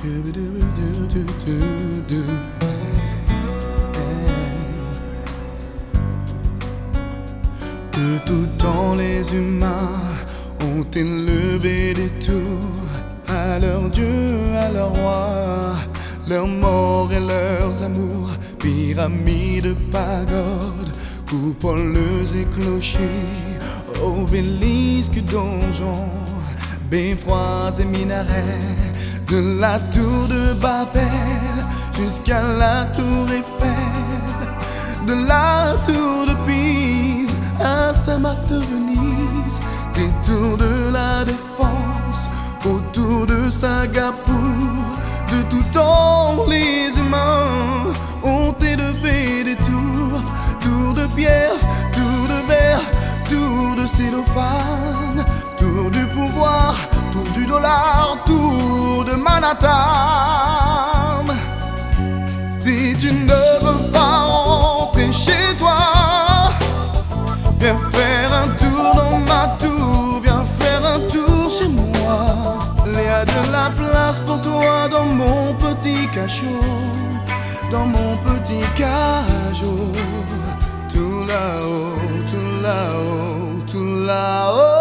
De tout temps, les humains ont élevé des tours à leur Dieu, à leur roi, leurs morts et leurs amours, pyramides, pagodes, coupoles et clochers, obélisques, donjons, beffrois et minarets, de la tour de Babel jusqu'à la tour Eiffel, de la tour de Pise à Saint-Marc de Venise, des tours de la Défense autour de Singapour. De tout temps, les humains ont élevé des tours, tours de pierre, tours de verre, tours de cellophane, tour du pouvoir, tour du dollar, tour de Manhattan. Si tu ne veux pas rentrer chez toi, viens faire un tour dans ma tour, viens faire un tour chez moi. Il y a de la place pour toi dans mon petit cachot, dans mon petit cachot. Tout là-haut, tout là-haut, tout là-haut.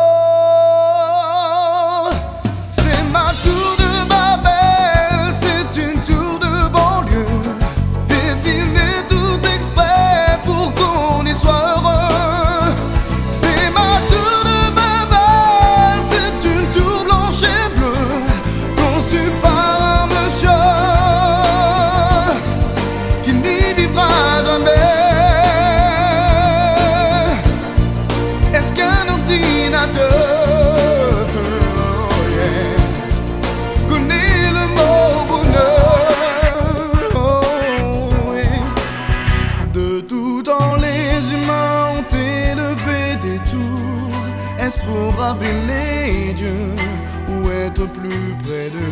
C'est ma tour de Babel, c'est une tour de banlieue, dessinée tout exprès pour qu'on y soit heureux. C'est ma tour de Babel, c'est une tour blanche et bleue, conçue par un monsieur qui n'y vivra jamais. Est-ce qu'un ordinateur connaît le mot bonheur? De tout temps, les humains ont élevé des tours. Est-ce pour appeler les dieux ou être plus près de